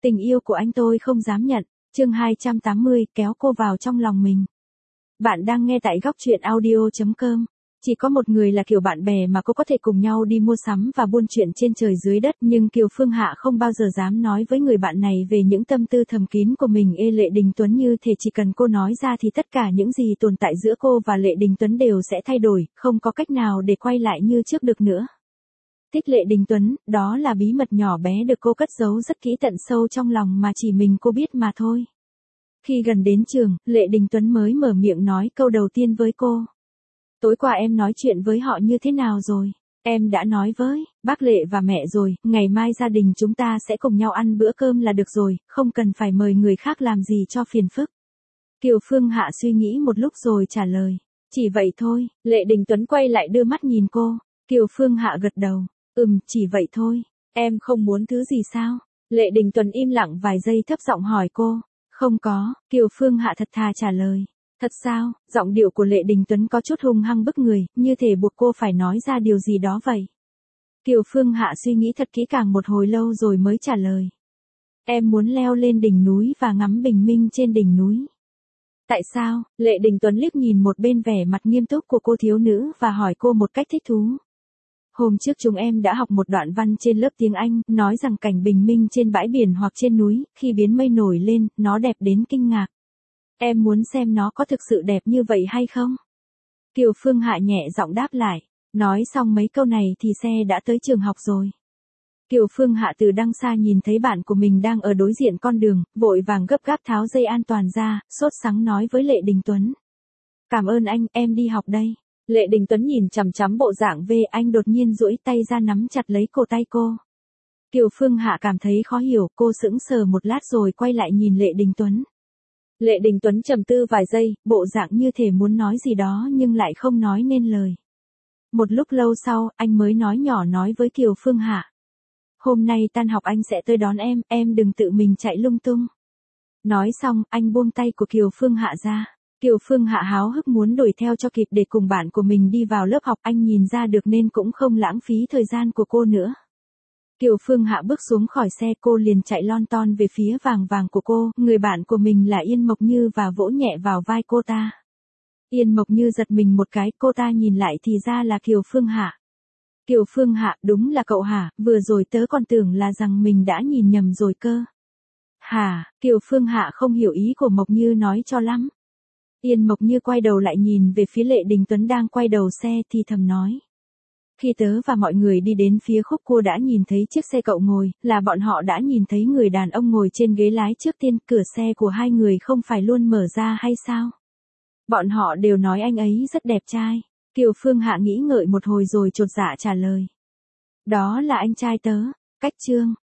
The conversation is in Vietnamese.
Tình yêu của anh tôi không dám nhận. Chương 280, kéo cô vào trong lòng mình. Bạn đang nghe tại góc truyện audio.com. Chỉ có một người là kiểu bạn bè mà cô có thể cùng nhau đi mua sắm và buôn chuyện trên trời dưới đất, nhưng Kiều Phương Hạ không bao giờ dám nói với người bạn này về những tâm tư thầm kín của mình. Lệ Đình Tuấn như thể chỉ cần cô nói ra thì tất cả những gì tồn tại giữa cô và Lệ Đình Tuấn đều sẽ thay đổi, không có cách nào để quay lại như trước được nữa. Thích Lệ Đình Tuấn, đó là bí mật nhỏ bé được cô cất giấu rất kỹ tận sâu trong lòng mà chỉ mình cô biết mà thôi. Khi gần đến trường, Lệ Đình Tuấn mới mở miệng nói câu đầu tiên với cô. Tối qua em nói chuyện với họ như thế nào rồi? Em đã nói với bác Lệ và mẹ rồi, ngày mai gia đình chúng ta sẽ cùng nhau ăn bữa cơm là được rồi, không cần phải mời người khác làm gì cho phiền phức. Kiều Phương Hạ suy nghĩ một lúc rồi trả lời. Chỉ vậy thôi. Lệ Đình Tuấn quay lại đưa mắt nhìn cô. Kiều Phương Hạ gật đầu. Chỉ vậy thôi. Em không muốn thứ gì sao? Lệ Đình Tuấn im lặng vài giây thấp giọng hỏi cô. Không có, Kiều Phương Hạ thật thà trả lời. Thật sao? Giọng điệu của Lệ Đình Tuấn có chút hung hăng bức người, như thể buộc cô phải nói ra điều gì đó vậy. Kiều Phương Hạ suy nghĩ thật kỹ càng một hồi lâu rồi mới trả lời. Em muốn leo lên đỉnh núi và ngắm bình minh trên đỉnh núi. Tại sao? Lệ Đình Tuấn liếc nhìn một bên vẻ mặt nghiêm túc của cô thiếu nữ và hỏi cô một cách thích thú. Hôm trước chúng em đã học một đoạn văn trên lớp tiếng Anh, nói rằng cảnh bình minh trên bãi biển hoặc trên núi, khi biến mây nổi lên, nó đẹp đến kinh ngạc. Em muốn xem nó có thực sự đẹp như vậy hay không? Kiều Phương Hạ nhẹ giọng đáp lại. Nói xong mấy câu này thì xe đã tới trường học rồi. Kiều Phương Hạ từ đằng xa nhìn thấy bạn của mình đang ở đối diện con đường, vội vàng gấp gáp tháo dây an toàn ra, sốt sắng nói với Lệ Đình Tuấn. Cảm ơn anh, em đi học đây. Lệ Đình Tuấn nhìn chằm chằm bộ dạng về anh đột nhiên duỗi tay ra nắm chặt lấy cổ tay cô. Kiều Phương Hạ cảm thấy khó hiểu, cô sững sờ một lát rồi quay lại nhìn Lệ Đình Tuấn. Lệ Đình Tuấn trầm tư vài giây, bộ dạng như thể muốn nói gì đó nhưng lại không nói nên lời. Một lúc lâu sau, anh mới nói nhỏ nói với Kiều Phương Hạ. Hôm nay tan học anh sẽ tới đón em đừng tự mình chạy lung tung. Nói xong, anh buông tay của Kiều Phương Hạ ra. Kiều Phương Hạ háo hức muốn đuổi theo cho kịp để cùng bạn của mình đi vào lớp học, anh nhìn ra được nên cũng không lãng phí thời gian của cô nữa. Kiều Phương Hạ bước xuống khỏi xe, cô liền chạy lon ton về phía vàng vàng của cô, người bạn của mình là Yên Mộc Như và vỗ nhẹ vào vai cô ta. Yên Mộc Như giật mình một cái, cô ta nhìn lại thì ra là Kiều Phương Hạ. Kiều Phương Hạ, đúng là cậu hả, vừa rồi tớ còn tưởng là rằng mình đã nhìn nhầm rồi cơ. Hả, Kiều Phương Hạ không hiểu ý của Mộc Như nói cho lắm. Yên Mộc Như quay đầu lại nhìn về phía Lệ Đình Tuấn đang quay đầu xe thì thầm nói. Khi tớ và mọi người đi đến phía khúc cua đã nhìn thấy chiếc xe cậu ngồi, là bọn họ đã nhìn thấy người đàn ông ngồi trên ghế lái trước tiên, cửa xe của hai người không phải luôn mở ra hay sao? Bọn họ đều nói anh ấy rất đẹp trai. Kiều Phương Hạ nghĩ ngợi một hồi rồi chột dạ trả lời. Đó là anh trai tớ. Cách chương.